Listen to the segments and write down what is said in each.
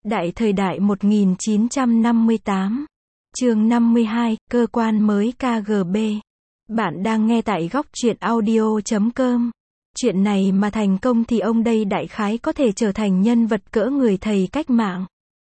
Đại thời đại 1958. Chương 52, cơ quan mới KGB. Bạn đang nghe tại góc truyện audio.com. Chuyện này mà thành công thì ông đây đại khái có thể trở thành nhân vật cỡ người thầy cách mạng.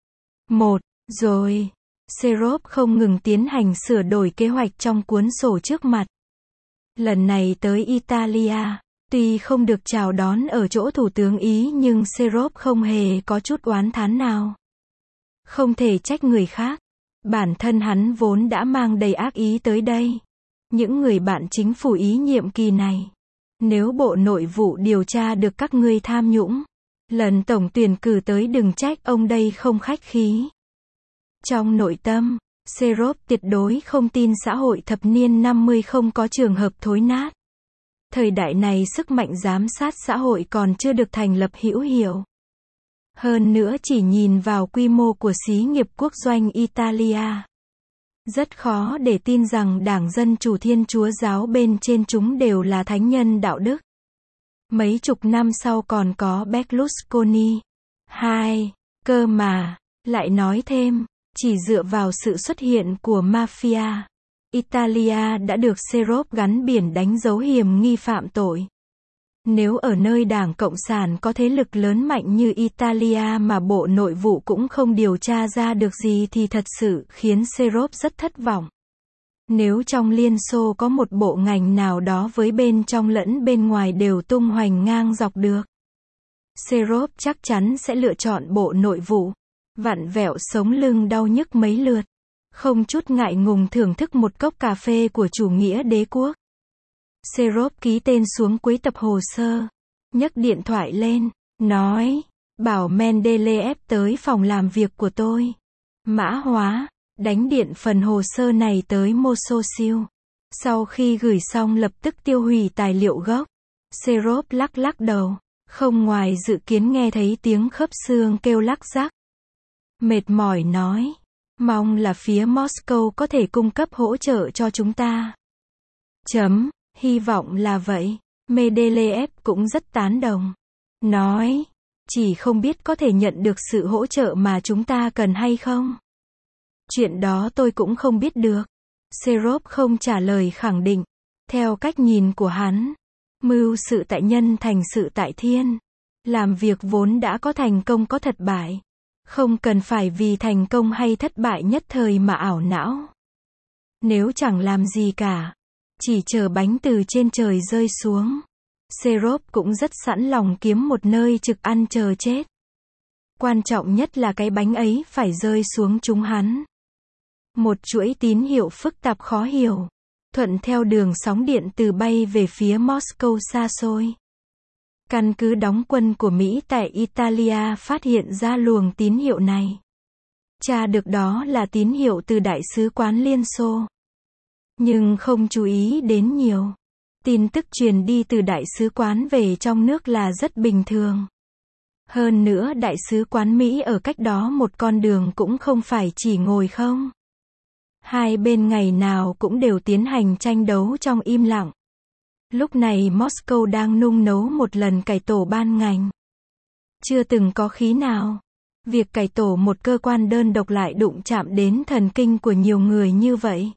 Rồi. Serov không ngừng tiến hành sửa đổi kế hoạch trong cuốn sổ trước mặt. Lần này tới Italia, tuy không được chào đón ở chỗ thủ tướng Ý nhưng Serov không hề có chút oán thán nào. Không thể trách người khác. Bản thân hắn vốn đã mang đầy ác ý tới đây. Những người bạn chính phủ Ý nhiệm kỳ này. Nếu Bộ Nội vụ điều tra được các ngươi tham nhũng, lần tổng tuyển cử tới đừng trách ông đây không khách khí. Trong nội tâm, Serov tuyệt đối không tin xã hội thập niên 50 không có trường hợp thối nát. Thời đại này sức mạnh giám sát xã hội còn chưa được thành lập hữu hiệu. Hơn nữa chỉ nhìn vào quy mô của xí nghiệp quốc doanh Italia, rất khó để tin rằng Đảng Dân Chủ Thiên Chúa giáo bên trên chúng đều là thánh nhân đạo đức. Mấy chục năm sau còn có Berlusconi. Cơ mà, lại nói thêm, chỉ dựa vào sự xuất hiện của mafia, Italia đã được Serov gắn biển đánh dấu hiểm nghi phạm tội. Nếu ở nơi Đảng Cộng sản có thế lực lớn mạnh như Italia mà Bộ Nội vụ cũng không điều tra ra được gì thì thật sự khiến Serov rất thất vọng. Nếu trong Liên Xô có một bộ ngành nào đó với bên trong lẫn bên ngoài đều tung hoành ngang dọc được, Serov chắc chắn sẽ lựa chọn Bộ Nội vụ. Vặn vẹo sống lưng đau nhức mấy lượt, không chút ngại ngùng thưởng thức một cốc cà phê của chủ nghĩa đế quốc. Serov ký tên xuống cuối tập hồ sơ, nhấc điện thoại lên, nói, bảo Mendeleev tới phòng làm việc của tôi. Mã hóa, đánh điện phần hồ sơ này tới Mososil. Sau khi gửi xong lập tức tiêu hủy tài liệu gốc. Serov lắc đầu, không ngoài dự kiến nghe thấy tiếng khớp xương kêu lắc rắc. Mệt mỏi nói, mong là phía Moscow có thể cung cấp hỗ trợ cho chúng ta. Hy vọng là vậy. Mendeleev cũng rất tán đồng. Nói, chỉ không biết có thể nhận được sự hỗ trợ mà chúng ta cần hay không. Chuyện đó tôi cũng không biết được. Serov không trả lời khẳng định. Theo cách nhìn của hắn, mưu sự tại nhân thành sự tại thiên. Làm việc vốn đã có thành công có thất bại. Không cần phải vì thành công hay thất bại nhất thời mà ảo não. Nếu chẳng làm gì cả, chỉ chờ bánh từ trên trời rơi xuống, Serov cũng rất sẵn lòng kiếm một nơi trực ăn chờ chết. Quan trọng nhất là cái bánh ấy phải rơi xuống chúng hắn. Một chuỗi tín hiệu phức tạp khó hiểu, thuận theo đường sóng điện từ bay về phía Moscow xa xôi. Căn cứ đóng quân của Mỹ tại Italia phát hiện ra luồng tín hiệu này. Tra được đó là tín hiệu từ Đại sứ quán Liên Xô. Nhưng không chú ý đến nhiều. Tin tức truyền đi từ Đại sứ quán về trong nước là rất bình thường. Hơn nữa Đại sứ quán Mỹ ở cách đó một con đường cũng không phải chỉ ngồi không. Hai bên ngày nào cũng đều tiến hành tranh đấu trong im lặng. Lúc này Moscow đang nung nấu một lần cải tổ ban ngành. Chưa từng có khi nào. Việc cải tổ một cơ quan đơn độc lại đụng chạm đến thần kinh của nhiều người như vậy.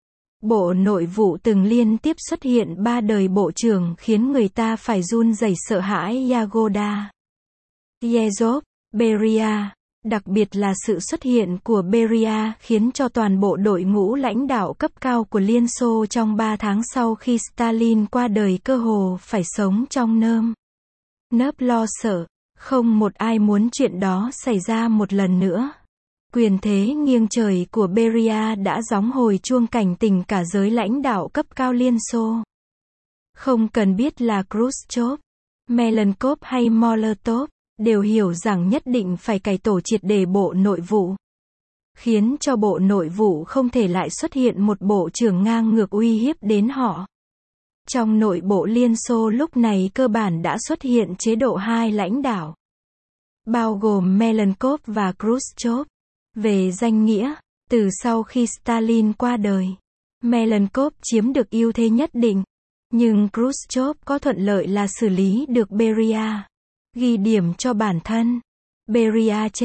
Bộ Nội vụ từng liên tiếp xuất hiện 3 đời bộ trưởng khiến người ta phải run rẩy sợ hãi. Yagoda, Yezhov, Beria. Đặc biệt là sự xuất hiện của Beria khiến cho toàn bộ đội ngũ lãnh đạo cấp cao của Liên Xô trong 3 tháng sau khi Stalin qua đời cơ hồ phải sống trong nơm nớp lo sợ. Không một ai muốn chuyện đó xảy ra một lần nữa. Quyền thế nghiêng trời của Beria đã gióng hồi chuông cảnh tỉnh cả giới lãnh đạo cấp cao Liên Xô. Không cần biết là Khrushchev, Melenkov hay Molotov, đều hiểu rằng nhất định phải cải tổ triệt để Bộ Nội vụ. Khiến cho Bộ Nội vụ không thể lại xuất hiện một bộ trưởng ngang ngược uy hiếp đến họ. Trong nội bộ Liên Xô lúc này cơ bản đã xuất hiện chế độ hai lãnh đạo, bao gồm Melenkov và Khrushchev. Về danh nghĩa, từ sau khi Stalin qua đời, Melenkov chiếm được ưu thế nhất định, nhưng Khrushchev có thuận lợi là xử lý được Beria, ghi điểm cho bản thân. Beria chết,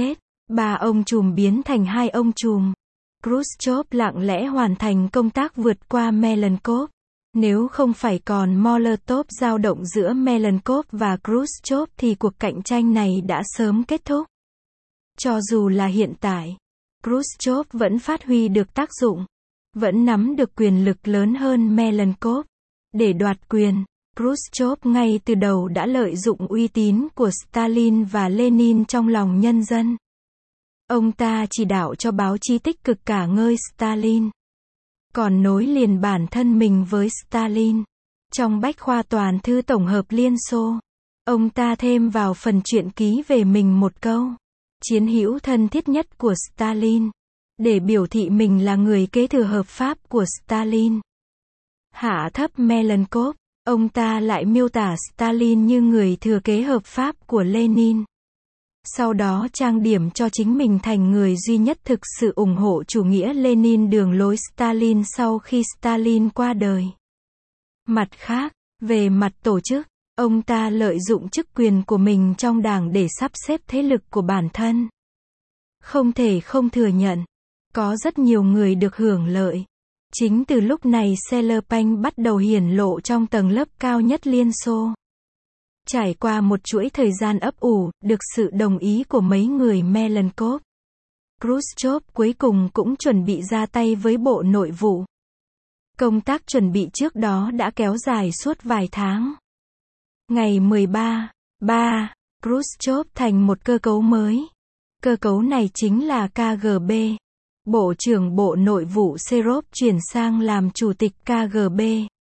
3 ông trùm biến thành 2 ông trùm. Khrushchev lặng lẽ hoàn thành công tác vượt qua Malenkov. Nếu không phải còn Molotov dao động giữa Malenkov và Khrushchev thì cuộc cạnh tranh này đã sớm kết thúc. Cho dù là hiện tại, Khrushchev vẫn phát huy được tác dụng, vẫn nắm được quyền lực lớn hơn Malenkov. Để đoạt quyền, Khrushchev ngay từ đầu đã lợi dụng uy tín của Stalin và Lenin trong lòng nhân dân. Ông ta chỉ đạo cho báo chí tích cực ca ngợi Stalin, còn nối liền bản thân mình với Stalin. Trong bách khoa toàn thư tổng hợp Liên Xô, ông ta thêm vào phần truyện ký về mình một câu: chiến hữu thân thiết nhất của Stalin, để biểu thị mình là người kế thừa hợp pháp của Stalin. Hạ thấp Malenkov, ông ta lại miêu tả Stalin như người thừa kế hợp pháp của Lenin. Sau đó trang điểm cho chính mình thành người duy nhất thực sự ủng hộ chủ nghĩa Lenin đường lối Stalin sau khi Stalin qua đời. Mặt khác, về mặt tổ chức, ông ta lợi dụng chức quyền của mình trong đảng để sắp xếp thế lực của bản thân. Không thể không thừa nhận, có rất nhiều người được hưởng lợi. Chính từ lúc này Cellepeng bắt đầu hiển lộ trong tầng lớp cao nhất Liên Xô. Trải qua một chuỗi thời gian ấp ủ, được sự đồng ý của mấy người Malenkov, Khrushchev cuối cùng cũng chuẩn bị ra tay với Bộ Nội vụ. Công tác chuẩn bị trước đó đã kéo dài suốt vài tháng. Ngày 13/3, Khrushchev thành một cơ cấu mới. Cơ cấu này chính là KGB. Bộ trưởng Bộ Nội vụ Serov chuyển sang làm chủ tịch KGB.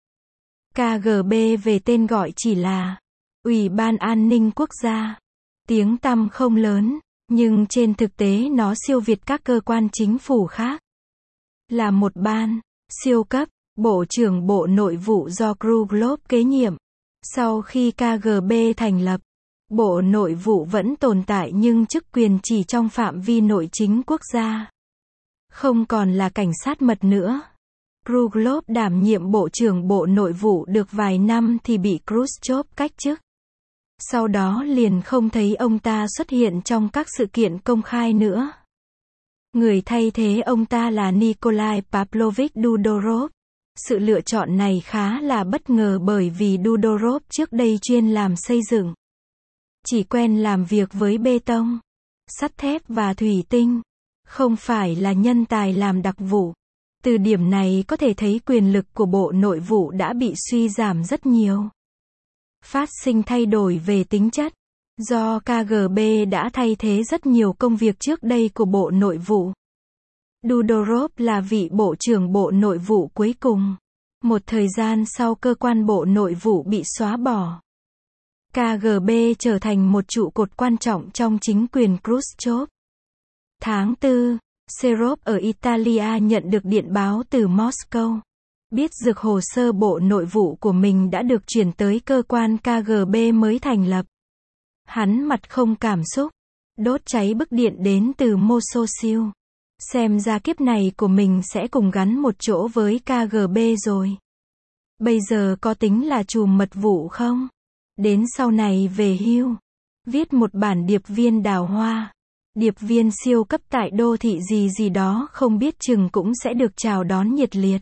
KGB về tên gọi chỉ là Ủy ban An ninh Quốc gia. Tiếng tăm không lớn, nhưng trên thực tế nó siêu việt các cơ quan chính phủ khác. Là một ban siêu cấp, Bộ trưởng Bộ Nội vụ do Kruglo kế nhiệm. Sau khi KGB thành lập, Bộ Nội vụ vẫn tồn tại nhưng chức quyền chỉ trong phạm vi nội chính quốc gia. Không còn là cảnh sát mật nữa. Kruglo đảm nhiệm Bộ trưởng Bộ Nội vụ được vài năm thì bị Khrushchev cách chức. Sau đó liền không thấy ông ta xuất hiện trong các sự kiện công khai nữa. Người thay thế ông ta là Nikolai Pavlovich Dudorov. Sự lựa chọn này khá là bất ngờ bởi vì Dudorov trước đây chuyên làm xây dựng. Chỉ quen làm việc với bê tông, sắt thép và thủy tinh. Không phải là nhân tài làm đặc vụ. Từ điểm này có thể thấy quyền lực của Bộ Nội vụ đã bị suy giảm rất nhiều. Phát sinh thay đổi về tính chất, do KGB đã thay thế rất nhiều công việc trước đây của Bộ Nội vụ. Dudorov là vị Bộ trưởng Bộ Nội vụ cuối cùng. Một thời gian sau cơ quan Bộ Nội vụ bị xóa bỏ, KGB trở thành một trụ cột quan trọng trong chính quyền Khrushchev. Tháng 4, Serov ở Italia nhận được điện báo từ Moscow. Biết được hồ sơ Bộ Nội vụ của mình đã được chuyển tới cơ quan KGB mới thành lập. Hắn mặt không cảm xúc, đốt cháy bức điện đến từ Mososil. Xem ra kiếp này của mình sẽ cùng gắn một chỗ với KGB rồi. Bây giờ có tính là trùm mật vụ không? Đến sau này về hưu, viết một bản điệp viên đào hoa. Điệp viên siêu cấp tại đô thị gì đó không biết chừng cũng sẽ được chào đón nhiệt liệt.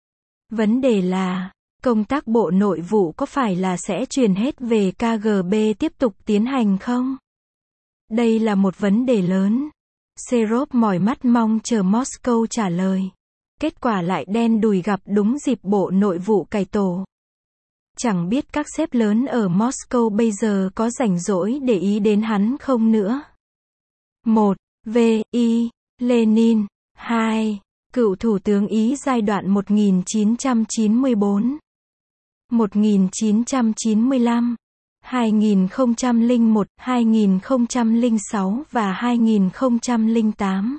Vấn đề là, công tác Bộ Nội vụ có phải là sẽ truyền hết về KGB tiếp tục tiến hành không? Đây là một vấn đề lớn. Serov mỏi mắt mong chờ Moscow trả lời. Kết quả lại đen đủi gặp đúng dịp Bộ Nội vụ cải tổ. Chẳng biết các sếp lớn ở Moscow bây giờ có rảnh rỗi để ý đến hắn không nữa. 1. V.I. Lenin. 2. Cựu Thủ tướng Ý giai đoạn 1994, 1995, 2001, 2006 và 2008.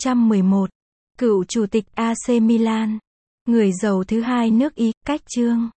2011. Cựu Chủ tịch AC Milan. Người giàu thứ hai nước Ý, cách chương.